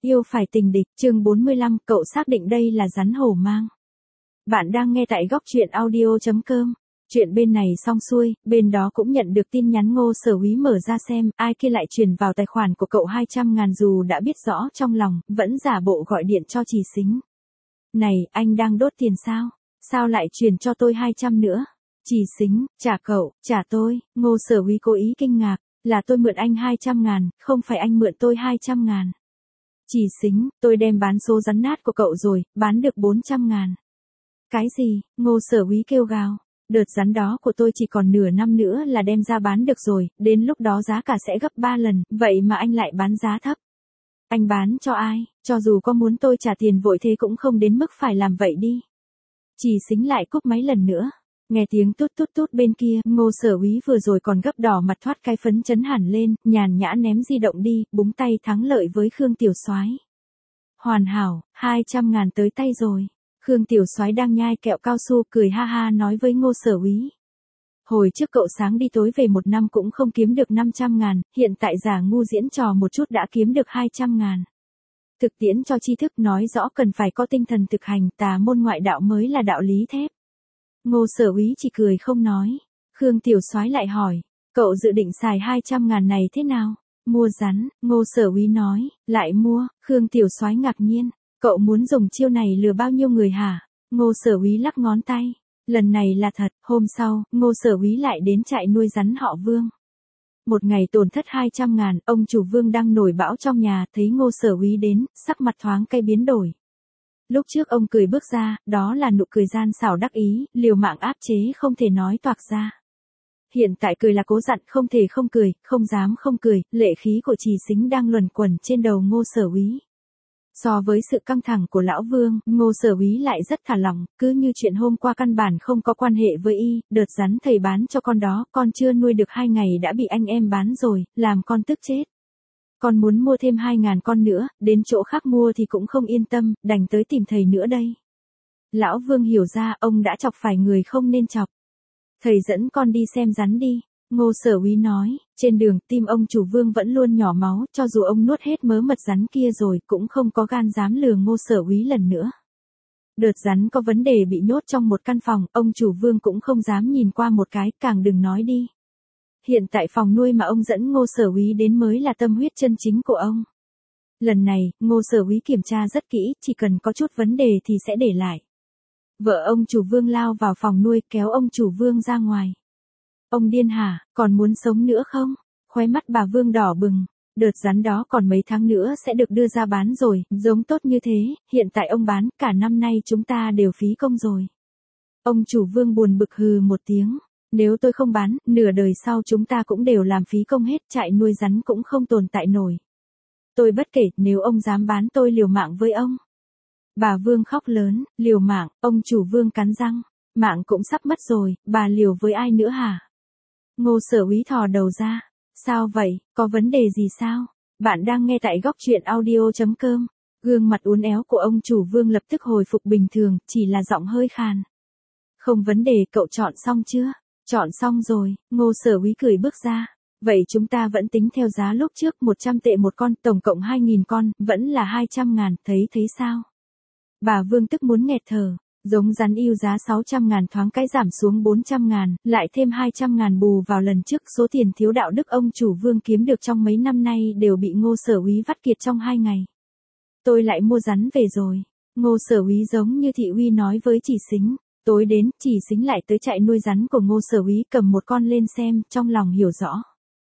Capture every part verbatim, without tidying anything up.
Yêu phải tình địch, chương bốn mươi lăm, cậu xác định đây là rắn hổ mang. Bạn đang nghe tại góc truyện audio chấm com. Chuyện bên này xong xuôi, bên đó cũng nhận được tin nhắn Ngô Sở Úy mở ra xem, ai kia lại chuyển vào tài khoản của cậu hai trăm ngàn dù đã biết rõ trong lòng, vẫn giả bộ gọi điện cho Trì Xính. Này, anh đang đốt tiền sao? Sao lại chuyển cho tôi hai trăm nữa? Trì Xính, trả cậu, trả tôi. Ngô Sở Úy cố ý kinh ngạc, là tôi mượn anh hai trăm ngàn, không phải anh mượn tôi hai trăm ngàn. Trì Xính, tôi đem bán số rắn nát của cậu rồi, bán được bốn trăm ngàn. Cái gì? Ngô Sở Úy kêu gào. Đợt rắn đó của tôi chỉ còn nửa năm nữa là đem ra bán được rồi, đến lúc đó giá cả sẽ gấp ba lần, vậy mà anh lại bán giá thấp. Anh bán cho ai? Cho dù có muốn tôi trả tiền vội thế cũng không đến mức phải làm vậy đi. Trì Xính lại cúp máy lần nữa. Nghe tiếng tút tút tút bên kia, Ngô Sở Úy vừa rồi còn gấp đỏ mặt thoát cái phấn chấn hẳn lên, nhàn nhã ném di động đi, búng tay thắng lợi với Khương Tiểu Soái. Hoàn hảo, hai trăm ngàn tới tay rồi. Khương Tiểu Soái đang nhai kẹo cao su cười ha ha nói với Ngô Sở Úy. Hồi trước cậu sáng đi tối về một năm cũng không kiếm được năm trăm ngàn, hiện tại giả ngu diễn trò một chút đã kiếm được hai trăm ngàn. Thực tiễn cho tri thức nói rõ cần phải có tinh thần thực hành, tà môn ngoại đạo mới là đạo lý thép. Ngô Sở Úy chỉ cười không nói. Khương Tiểu Soái lại hỏi, cậu dự định xài hai trăm ngàn này thế nào? Mua rắn, Ngô Sở Úy nói, lại mua. Khương Tiểu Soái ngạc nhiên, cậu muốn dùng chiêu này lừa bao nhiêu người hả? Ngô Sở Úy lắc ngón tay, lần này là thật. Hôm sau, Ngô Sở Úy lại đến trại nuôi rắn họ Vương. Một ngày tổn thất hai trăm ngàn, ông chủ Vương đang nổi bão trong nhà, thấy Ngô Sở Úy đến, sắc mặt thoáng cây biến đổi. Lúc trước ông cười bước ra, đó là nụ cười gian xảo đắc ý, liều mạng áp chế không thể nói toạc ra. Hiện tại cười là cố dặn không thể không cười, không dám không cười, lệ khí của Trì Xính đang luẩn quẩn trên đầu Ngô Sở Úy. So với sự căng thẳng của lão Vương, Ngô Sở Úy lại rất thả lỏng, cứ như chuyện hôm qua căn bản không có quan hệ với y, đợt rắn thầy bán cho con đó, con chưa nuôi được hai ngày đã bị anh em bán rồi, làm con tức chết. Con muốn mua thêm hai ngàn con nữa, đến chỗ khác mua thì cũng không yên tâm, đành tới tìm thầy nữa đây. Lão Vương hiểu ra ông đã chọc phải người không nên chọc. Thầy dẫn con đi xem rắn đi, Ngô Sở Úy nói. Trên đường, tim ông chủ Vương vẫn luôn nhỏ máu, cho dù ông nuốt hết mớ mật rắn kia rồi, cũng không có gan dám lừa Ngô Sở Úy lần nữa. Đợt rắn có vấn đề bị nhốt trong một căn phòng, ông chủ Vương cũng không dám nhìn qua một cái, càng đừng nói đi. Hiện tại phòng nuôi mà ông dẫn Ngô Sở Úy đến mới là tâm huyết chân chính của ông. Lần này, Ngô Sở Úy kiểm tra rất kỹ, chỉ cần có chút vấn đề thì sẽ để lại. Vợ ông chủ Vương lao vào phòng nuôi kéo ông chủ Vương ra ngoài. Ông điên hả, còn muốn sống nữa không? Khóe mắt bà Vương đỏ bừng. Đợt rắn đó còn mấy tháng nữa sẽ được đưa ra bán rồi, giống tốt như thế, hiện tại ông bán, cả năm nay chúng ta đều phí công rồi. Ông chủ Vương buồn bực hừ một tiếng. Nếu tôi không bán, nửa đời sau chúng ta cũng đều làm phí công hết, trại nuôi rắn cũng không tồn tại nổi. Tôi bất kể, nếu ông dám bán tôi liều mạng với ông. Bà Vương khóc lớn, liều mạng, ông chủ Vương cắn răng, mạng cũng sắp mất rồi, bà liều với ai nữa hả? Ngô Sở Úy thò đầu ra, sao vậy, có vấn đề gì sao? Bạn đang nghe tại góc truyện audio chấm com. Gương mặt uốn éo của ông chủ Vương lập tức hồi phục bình thường, chỉ là giọng hơi khàn. Không vấn đề, cậu chọn xong chưa? Chọn xong rồi, Ngô Sở Úy cười bước ra. Vậy chúng ta vẫn tính theo giá lúc trước, một trăm tệ một con, tổng cộng hai nghìn con, vẫn là hai trăm ngàn, thấy thấy sao? Bà Vương tức muốn nghẹt thở, giống rắn yêu giá sáu trăm ngàn thoáng cái giảm xuống bốn trăm ngàn, lại thêm hai trăm ngàn bù vào lần trước, số tiền thiếu đạo đức ông chủ Vương kiếm được trong mấy năm nay đều bị Ngô Sở Úy vắt kiệt trong hai ngày. Tôi lại mua rắn về rồi, Ngô Sở Úy giống như thị uy nói với Trì Xính. Tối đến, Trì Xính lại tới trại nuôi rắn của Ngô Sở Úy cầm một con lên xem, trong lòng hiểu rõ.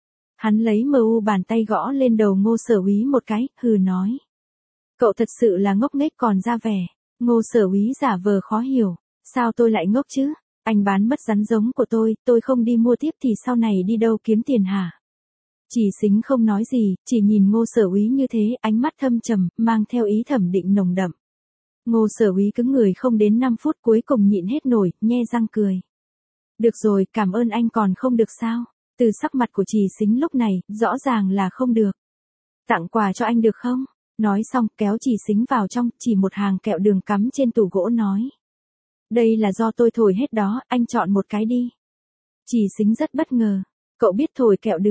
Hắn lấy mờ u bàn tay gõ lên đầu Ngô Sở Úy một cái, hừ nói. Cậu thật sự là ngốc nghếch còn ra vẻ. Ngô Sở Úy giả vờ khó hiểu. Sao tôi lại ngốc chứ? Anh bán mất rắn giống của tôi, tôi không đi mua tiếp thì sau này đi đâu kiếm tiền hả? Trì Xính không nói gì, chỉ nhìn Ngô Sở Úy như thế, ánh mắt thâm trầm, mang theo ý thẩm định nồng đậm. Ngô Sở Úy cứng người không đến năm phút cuối cùng nhịn hết nổi, nhe răng cười. Được rồi, cảm ơn anh còn không được sao? Từ sắc mặt của Trì Xính lúc này, rõ ràng là không được. Tặng quà cho anh được không? Nói xong, kéo Trì Xính vào trong, chỉ một hàng kẹo đường cắm trên tủ gỗ nói. Đây là do tôi thổi hết đó, anh chọn một cái đi. Trì Xính rất bất ngờ. Cậu biết thổi kẹo đường.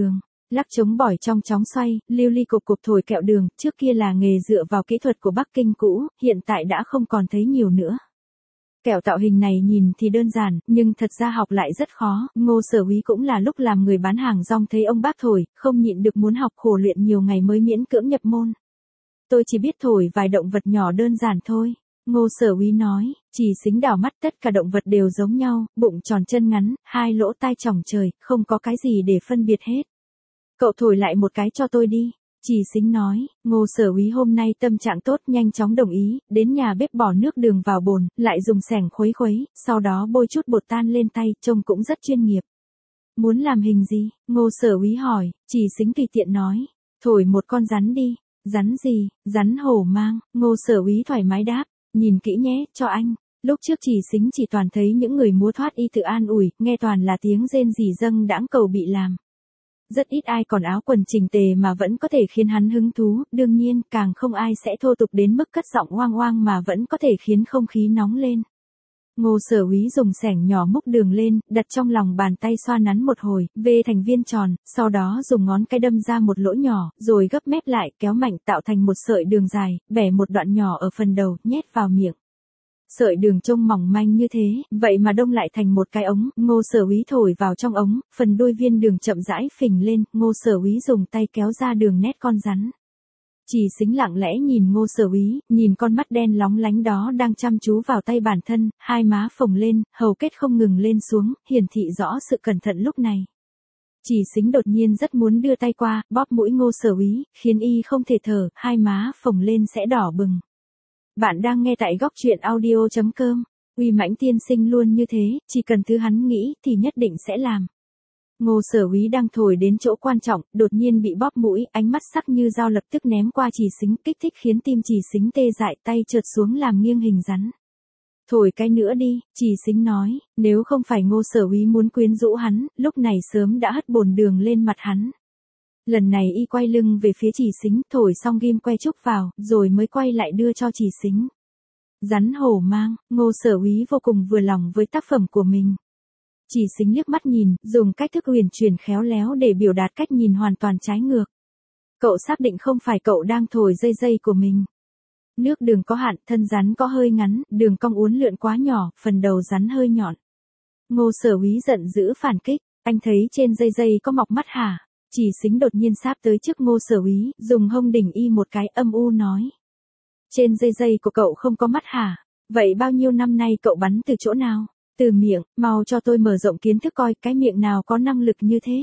Lắc chống bỏi trong chóng xoay, lưu ly cục cục thổi kẹo đường, trước kia là nghề dựa vào kỹ thuật của Bắc Kinh cũ, hiện tại đã không còn thấy nhiều nữa. Kẹo tạo hình này nhìn thì đơn giản, nhưng thật ra học lại rất khó, Ngô Sở Úy cũng là lúc làm người bán hàng rong thấy ông bác thổi, không nhịn được muốn học khổ luyện nhiều ngày mới miễn cưỡng nhập môn. Tôi chỉ biết thổi vài động vật nhỏ đơn giản thôi. Ngô Sở Úy nói, Chỉ Xính đảo mắt, tất cả động vật đều giống nhau, bụng tròn chân ngắn, hai lỗ tai chỏng trời, không có cái gì để phân biệt hết. Cậu thổi lại một cái cho tôi đi. Chỉ Xính nói. Ngô Sở Úy hôm nay tâm trạng tốt, nhanh chóng đồng ý, đến nhà bếp bỏ nước đường vào bồn, lại dùng xẻng khuấy khuấy, sau đó bôi chút bột tan lên tay, trông cũng rất chuyên nghiệp. Muốn làm hình gì? Ngô Sở Úy hỏi. Chỉ Xính tùy tiện nói, thổi một con rắn đi. Rắn gì? Rắn hổ mang. Ngô Sở Úy thoải mái đáp, nhìn kỹ nhé, cho anh. Lúc trước Chỉ Xính chỉ toàn thấy những người múa thoát y tự an ủi, nghe toàn là tiếng rên rỉ dâng đãng cầu bị làm. Rất ít ai còn áo quần chỉnh tề mà vẫn có thể khiến hắn hứng thú, đương nhiên, càng không ai sẽ thô tục đến mức cất giọng oang oang mà vẫn có thể khiến không khí nóng lên. Ngô Sở Úy dùng xẻng nhỏ múc đường lên, đặt trong lòng bàn tay xoa nắn một hồi, vê thành viên tròn, sau đó dùng ngón cái đâm ra một lỗ nhỏ, rồi gấp mép lại, kéo mạnh tạo thành một sợi đường dài, bẻ một đoạn nhỏ ở phần đầu, nhét vào miệng. Sợi đường trông mỏng manh như thế, vậy mà đông lại thành một cái ống, Ngô Sở Úy thổi vào trong ống, phần đuôi viên đường chậm rãi phình lên, Ngô Sở Úy dùng tay kéo ra đường nét con rắn. Chỉ Xính lặng lẽ nhìn Ngô Sở Úy, nhìn con mắt đen lóng lánh đó đang chăm chú vào tay bản thân, hai má phồng lên, hầu kết không ngừng lên xuống, hiển thị rõ sự cẩn thận lúc này. Chỉ Xính đột nhiên rất muốn đưa tay qua, bóp mũi Ngô Sở Úy, khiến y không thể thở, hai má phồng lên sẽ đỏ bừng. Bạn đang nghe tại góc truyện audio chấm com. Uy Mãnh tiên sinh luôn như thế, chỉ cần thứ hắn nghĩ thì nhất định sẽ làm. Ngô Sở Úy đang thổi đến chỗ quan trọng, đột nhiên bị bóp mũi, ánh mắt sắc như dao lập tức ném qua Chỉ Xính, kích thích khiến tim Chỉ Xính tê dại, tay trượt xuống làm nghiêng hình rắn. Thổi cái nữa đi, Chỉ Xính nói, nếu không phải Ngô Sở Úy muốn quyến rũ hắn, lúc này sớm đã hất bồn đường lên mặt hắn. Lần này y quay lưng về phía Chỉ Xính, thổi xong ghim que trúc vào, rồi mới quay lại đưa cho Chỉ Xính. Rắn hổ mang, Ngô Sở Úy vô cùng vừa lòng với tác phẩm của mình. Chỉ Xính liếc mắt nhìn, dùng cách thức huyền chuyển khéo léo để biểu đạt cách nhìn hoàn toàn trái ngược. Cậu xác định không phải cậu đang thổi dây dây của mình. Nước đường có hạn, thân rắn có hơi ngắn, đường cong uốn lượn quá nhỏ, phần đầu rắn hơi nhọn. Ngô Sở Úy giận dữ phản kích, anh thấy trên dây dây có mọc mắt hả? Chỉ Xính đột nhiên sáp tới trước Ngô Sở Úy, dùng hông đỉnh y một cái, âm u nói. Trên dây dây của cậu không có mắt hả? Vậy bao nhiêu năm nay cậu bắn từ chỗ nào? Từ miệng, mau cho tôi mở rộng kiến thức coi cái miệng nào có năng lực như thế.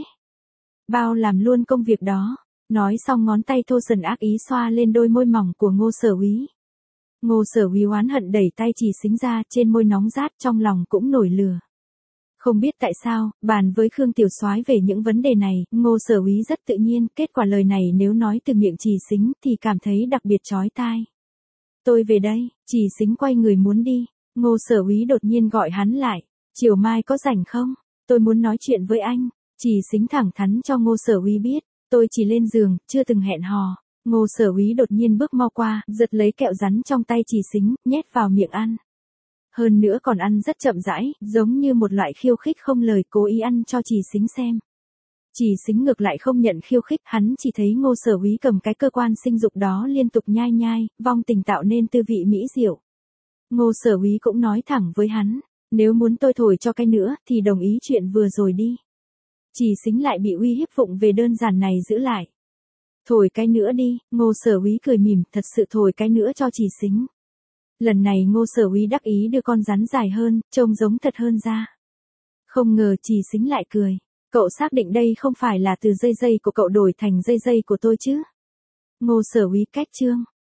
Bao làm luôn công việc đó. Nói xong ngón tay thô sần ác ý xoa lên đôi môi mỏng của Ngô Sở Úy. Ngô Sở Úy oán hận đẩy tay Chỉ Xính ra, trên môi nóng rát, trong lòng cũng nổi lửa. Không biết tại sao, bàn với Khương Tiểu Soái về những vấn đề này, Ngô Sở Úy rất tự nhiên, kết quả lời này nếu nói từ miệng Chỉ Xính thì cảm thấy đặc biệt chói tai. Tôi về đây, Chỉ Xính quay người muốn đi, Ngô Sở Úy đột nhiên gọi hắn lại, chiều mai có rảnh không? Tôi muốn nói chuyện với anh. Chỉ Xính thẳng thắn cho Ngô Sở Úy biết, tôi chỉ lên giường, chưa từng hẹn hò. Ngô Sở Úy đột nhiên bước mau qua, giật lấy kẹo rắn trong tay Chỉ Xính, nhét vào miệng ăn. Hơn nữa còn ăn rất chậm rãi, giống như một loại khiêu khích không lời, cố ý ăn cho Chỉ Xính xem. Chỉ Xính ngược lại không nhận khiêu khích, hắn chỉ thấy Ngô Sở Úy cầm cái cơ quan sinh dục đó liên tục nhai nhai, vong tình tạo nên tư vị mỹ diệu. Ngô Sở Úy cũng nói thẳng với hắn, nếu muốn tôi thổi cho cái nữa thì đồng ý chuyện vừa rồi đi. Chỉ Xính lại bị uy hiếp vụng về đơn giản này giữ lại. Thổi cái nữa đi, Ngô Sở Úy cười mỉm, thật sự thổi cái nữa cho Chỉ Xính. Lần này Ngô Sở Úy đắc ý đưa con rắn dài hơn, trông giống thật hơn ra. Không ngờ Chỉ Xính lại cười. Cậu xác định đây không phải là từ dây dây của cậu đổi thành dây dây của tôi chứ? Ngô Sở Úy cách chương.